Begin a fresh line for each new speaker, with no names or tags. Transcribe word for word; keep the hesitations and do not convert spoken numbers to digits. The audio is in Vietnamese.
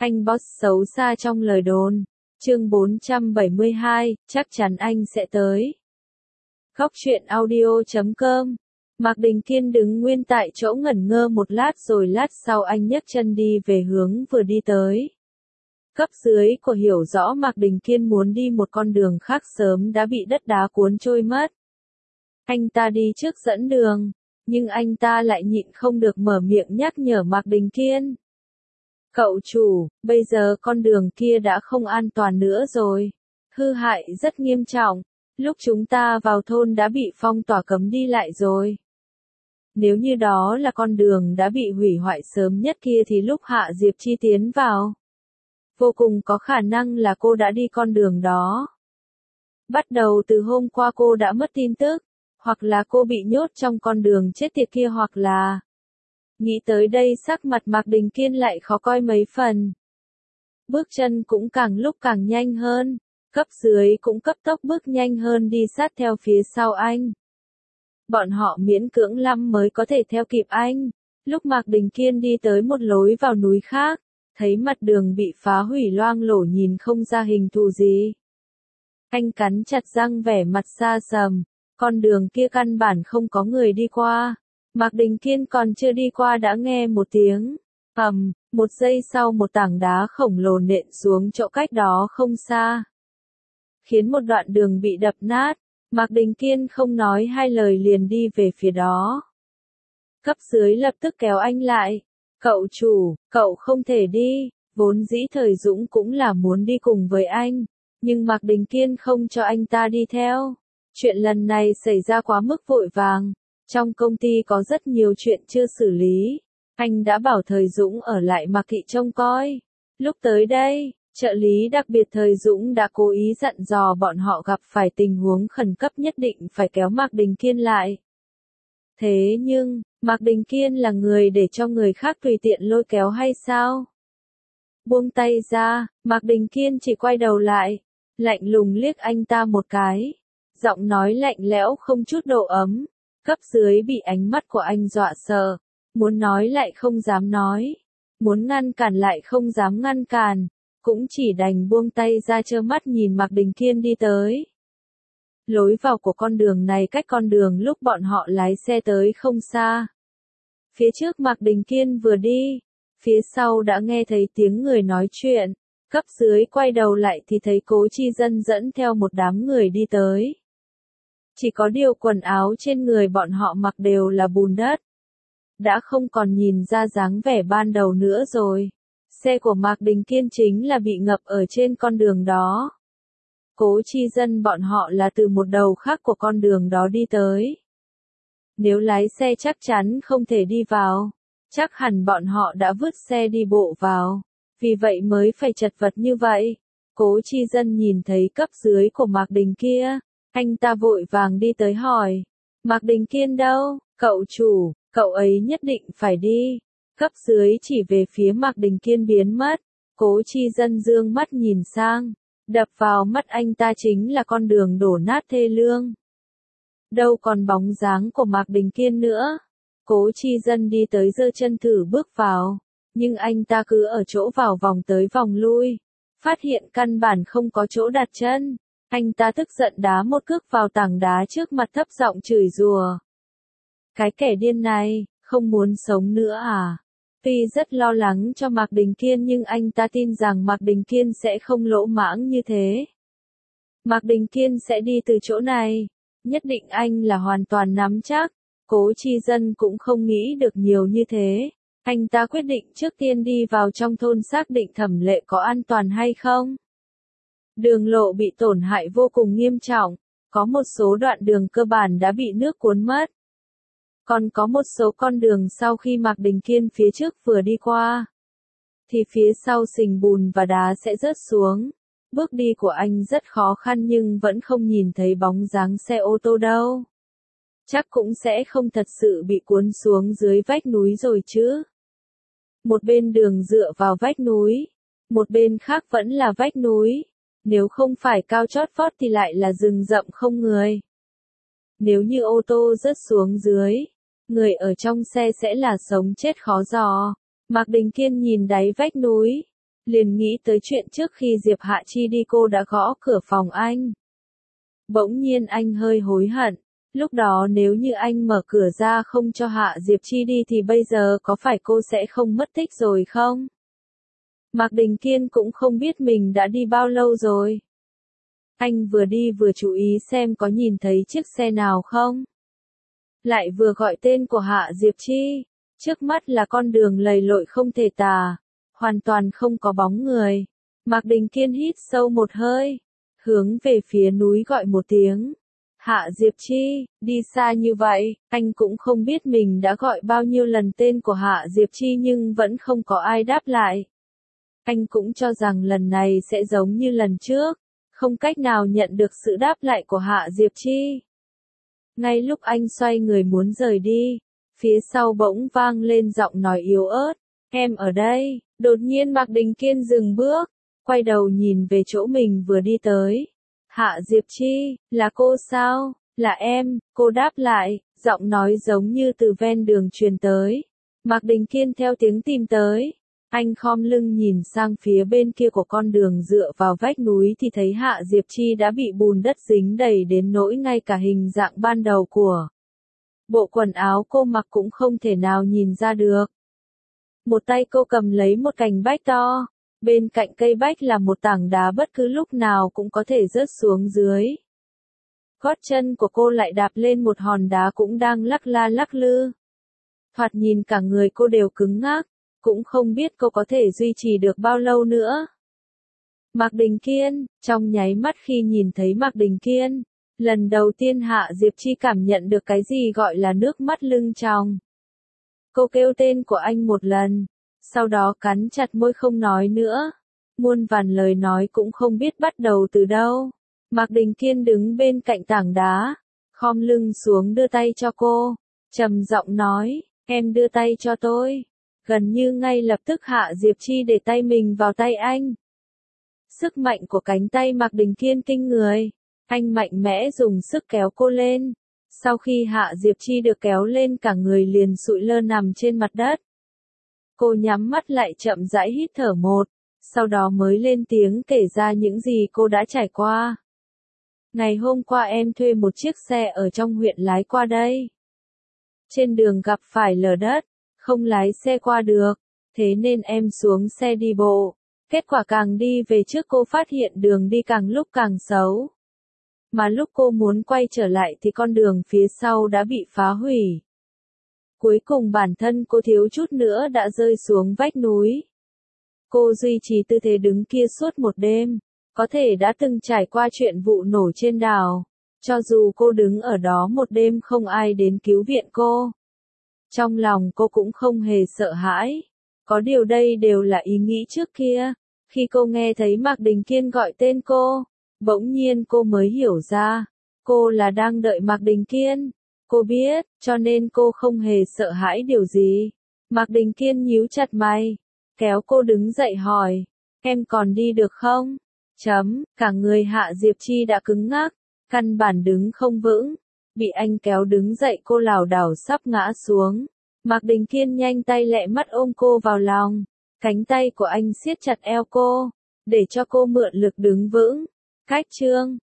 Anh boss xấu xa trong lời đồn. Chương bốn trăm bảy mươi hai, chắc chắn anh sẽ tới. Góc truyện audio chấm com. Mạc Đình Kiên đứng nguyên tại chỗ ngẩn ngơ một lát rồi lát sau anh nhấc chân đi về hướng vừa đi tới. Cấp dưới của hiểu rõ Mạc Đình Kiên muốn đi một con đường khác sớm đã bị đất đá cuốn trôi mất. Anh ta đi trước dẫn đường, nhưng anh ta lại nhịn không được mở miệng nhắc nhở Mạc Đình Kiên. Cậu chủ, bây giờ con đường kia đã không an toàn nữa rồi. Hư hại rất nghiêm trọng. Lúc chúng ta vào thôn đã bị phong tỏa cấm đi lại rồi. Nếu như đó là con đường đã bị hủy hoại sớm nhất kia thì lúc Hạ Diệp Chi tiến vào, vô cùng có khả năng là cô đã đi con đường đó. Bắt đầu từ hôm qua cô đã mất tin tức, hoặc là cô bị nhốt trong con đường chết tiệt kia hoặc là... Nghĩ tới đây sắc mặt Mạc Đình Kiên lại khó coi mấy phần. Bước chân cũng càng lúc càng nhanh hơn, cấp dưới cũng cấp tốc bước nhanh hơn đi sát theo phía sau anh. Bọn họ miễn cưỡng lắm mới có thể theo kịp anh. Lúc Mạc Đình Kiên đi tới một lối vào núi khác, thấy mặt đường bị phá hủy loang lổ nhìn không ra hình thù gì. Anh cắn chặt răng vẻ mặt xa sầm, con đường kia căn bản không có người đi qua. Mạc Đình Kiên còn chưa đi qua đã nghe một tiếng ầm, một giây sau một tảng đá khổng lồ nện xuống chỗ cách đó không xa, khiến một đoạn đường bị đập nát. Mạc Đình Kiên không nói hai lời liền đi về phía đó. Cấp dưới lập tức kéo anh lại. Cậu chủ, cậu không thể đi. Vốn dĩ Thời Dũng cũng là muốn đi cùng với anh, nhưng Mạc Đình Kiên không cho anh ta đi theo. Chuyện lần này xảy ra quá mức vội vàng. Trong công ty có rất nhiều chuyện chưa xử lý. Anh đã bảo Thời Dũng ở lại Mạc Thị trông coi. Lúc tới đây, trợ lý đặc biệt Thời Dũng đã cố ý dặn dò bọn họ gặp phải tình huống khẩn cấp nhất định phải kéo Mạc Đình Kiên lại. Thế nhưng, Mạc Đình Kiên là người để cho người khác tùy tiện lôi kéo hay sao? Buông tay ra, Mạc Đình Kiên chỉ quay đầu lại, lạnh lùng liếc anh ta một cái. Giọng nói lạnh lẽo không chút độ ấm. Cấp dưới bị ánh mắt của anh dọa sợ, muốn nói lại không dám nói, muốn ngăn cản lại không dám ngăn cản, cũng chỉ đành buông tay ra trơ mắt nhìn Mạc Đình Kiên đi tới. Lối vào của con đường này cách con đường lúc bọn họ lái xe tới không xa. Phía trước Mạc Đình Kiên vừa đi, phía sau đã nghe thấy tiếng người nói chuyện, cấp dưới quay đầu lại thì thấy Cố Chi Dân dẫn theo một đám người đi tới. Chỉ có điều quần áo trên người bọn họ mặc đều là bùn đất. Đã không còn nhìn ra dáng vẻ ban đầu nữa rồi. Xe của Mạc Đình Kiên chính là bị ngập ở trên con đường đó. Cố Chi Dân bọn họ là từ một đầu khác của con đường đó đi tới. Nếu lái xe chắc chắn không thể đi vào, chắc hẳn bọn họ đã vứt xe đi bộ vào, vì vậy mới phải chật vật như vậy. Cố Chi Dân nhìn thấy cấp dưới của Mạc Đình kia, anh ta vội vàng đi tới hỏi, Mạc Đình Kiên đâu? Cậu chủ, cậu ấy nhất định phải đi. Cấp dưới chỉ về phía Mạc Đình Kiên biến mất. Cố Chi Dân dương mắt nhìn sang, đập vào mắt anh ta chính là con đường đổ nát thê lương. Đâu còn bóng dáng của Mạc Đình Kiên nữa. Cố Chi Dân đi tới giơ chân thử bước vào, nhưng anh ta cứ ở chỗ vào vòng tới vòng lui, phát hiện căn bản không có chỗ đặt chân. Anh ta tức giận đá một cước vào tảng đá trước mặt thấp giọng chửi rủa. Cái kẻ điên này, không muốn sống nữa à? Tuy rất lo lắng cho Mạc Đình Kiên nhưng anh ta tin rằng Mạc Đình Kiên sẽ không lỗ mãng như thế. Mạc Đình Kiên sẽ đi từ chỗ này, nhất định anh là hoàn toàn nắm chắc. Cố Chi Dân cũng không nghĩ được nhiều như thế. Anh ta quyết định trước tiên đi vào trong thôn xác định Thẩm Lệ có an toàn hay không. Đường lộ bị tổn hại vô cùng nghiêm trọng, có một số đoạn đường cơ bản đã bị nước cuốn mất. Còn có một số con đường sau khi Mạc Đình Kiên phía trước vừa đi qua, thì phía sau sình bùn và đá sẽ rớt xuống. Bước đi của anh rất khó khăn nhưng vẫn không nhìn thấy bóng dáng xe ô tô đâu. Chắc cũng sẽ không thật sự bị cuốn xuống dưới vách núi rồi chứ. Một bên đường dựa vào vách núi, một bên khác vẫn là vách núi. Nếu không phải cao chót vót thì lại là rừng rậm không người. Nếu như ô tô rớt xuống dưới, người ở trong xe sẽ là sống chết khó dò. Mạc Đình Kiên nhìn đáy vách núi, liền nghĩ tới chuyện trước khi Diệp Hạ Chi đi cô đã gõ cửa phòng anh. Bỗng nhiên anh hơi hối hận, lúc đó nếu như anh mở cửa ra không cho Hạ Diệp Chi đi thì bây giờ có phải cô sẽ không mất tích rồi không? Mạc Đình Kiên cũng không biết mình đã đi bao lâu rồi. Anh vừa đi vừa chú ý xem có nhìn thấy chiếc xe nào không. Lại vừa gọi tên của Hạ Diệp Chi. Trước mắt là con đường lầy lội không thể tả, hoàn toàn không có bóng người. Mạc Đình Kiên hít sâu một hơi, hướng về phía núi gọi một tiếng. Hạ Diệp Chi, đi xa như vậy, anh cũng không biết mình đã gọi bao nhiêu lần tên của Hạ Diệp Chi nhưng vẫn không có ai đáp lại. Anh cũng cho rằng lần này sẽ giống như lần trước, không cách nào nhận được sự đáp lại của Hạ Diệp Chi. Ngay lúc anh xoay người muốn rời đi, phía sau bỗng vang lên giọng nói yếu ớt, em ở đây. Đột nhiên Mạc Đình Kiên dừng bước, quay đầu nhìn về chỗ mình vừa đi tới. Hạ Diệp Chi, là cô sao? Là em, cô đáp lại, giọng nói giống như từ ven đường truyền tới. Mạc Đình Kiên theo tiếng tìm tới. Anh khom lưng nhìn sang phía bên kia của con đường dựa vào vách núi thì thấy Hạ Diệp Chi đã bị bùn đất dính đầy đến nỗi ngay cả hình dạng ban đầu của bộ quần áo cô mặc cũng không thể nào nhìn ra được. Một tay cô cầm lấy một cành bách to, bên cạnh cây bách là một tảng đá bất cứ lúc nào cũng có thể rớt xuống dưới. Gót chân của cô lại đạp lên một hòn đá cũng đang lắc la lắc lư. Thoạt nhìn cả người cô đều cứng ngắc, cũng không biết cô có thể duy trì được bao lâu nữa. Mạc Đình Kiên, trong nháy mắt khi nhìn thấy Mạc Đình Kiên, lần đầu tiên Hạ Diệp Chi cảm nhận được cái gì gọi là nước mắt lưng tròng. Cô kêu tên của anh một lần, sau đó cắn chặt môi không nói nữa. Muôn vàn lời nói cũng không biết bắt đầu từ đâu. Mạc Đình Kiên đứng bên cạnh tảng đá, khom lưng xuống đưa tay cho cô, trầm giọng nói, em đưa tay cho tôi. Gần như ngay lập tức Hạ Diệp Chi để tay mình vào tay anh. Sức mạnh của cánh tay Mạc Đình Kiên kinh người, anh mạnh mẽ dùng sức kéo cô lên. Sau khi Hạ Diệp Chi được kéo lên cả người liền sụi lơ nằm trên mặt đất. Cô nhắm mắt lại chậm rãi hít thở một, sau đó mới lên tiếng kể ra những gì cô đã trải qua. Ngày hôm qua em thuê một chiếc xe ở trong huyện lái qua đây. Trên đường gặp phải lở đất, không lái xe qua được, thế nên em xuống xe đi bộ. Kết quả càng đi về trước cô phát hiện đường đi càng lúc càng xấu. Mà lúc cô muốn quay trở lại thì con đường phía sau đã bị phá hủy. Cuối cùng bản thân cô thiếu chút nữa đã rơi xuống vách núi. Cô duy trì tư thế đứng kia suốt một đêm, có thể đã từng trải qua chuyện vụ nổ trên đảo. Cho dù cô đứng ở đó một đêm không ai đến cứu viện cô. Trong lòng cô cũng không hề sợ hãi. Có điều đây đều là ý nghĩ trước kia. Khi cô nghe thấy Mạc Đình Kiên gọi tên cô, bỗng nhiên cô mới hiểu ra. Cô là đang đợi Mạc Đình Kiên. Cô biết, cho nên cô không hề sợ hãi điều gì. Mạc Đình Kiên nhíu chặt mày, kéo cô đứng dậy hỏi, em còn đi được không? Chấm, cả người Hạ Diệp Chi đã cứng ngắc, căn bản đứng không vững. Bị anh kéo đứng dậy cô lảo đảo sắp ngã xuống. Mạc Đình Kiên nhanh tay lẹ mắt ôm cô vào lòng. Cánh tay của anh siết chặt eo cô, để cho cô mượn lực đứng vững. Cách chương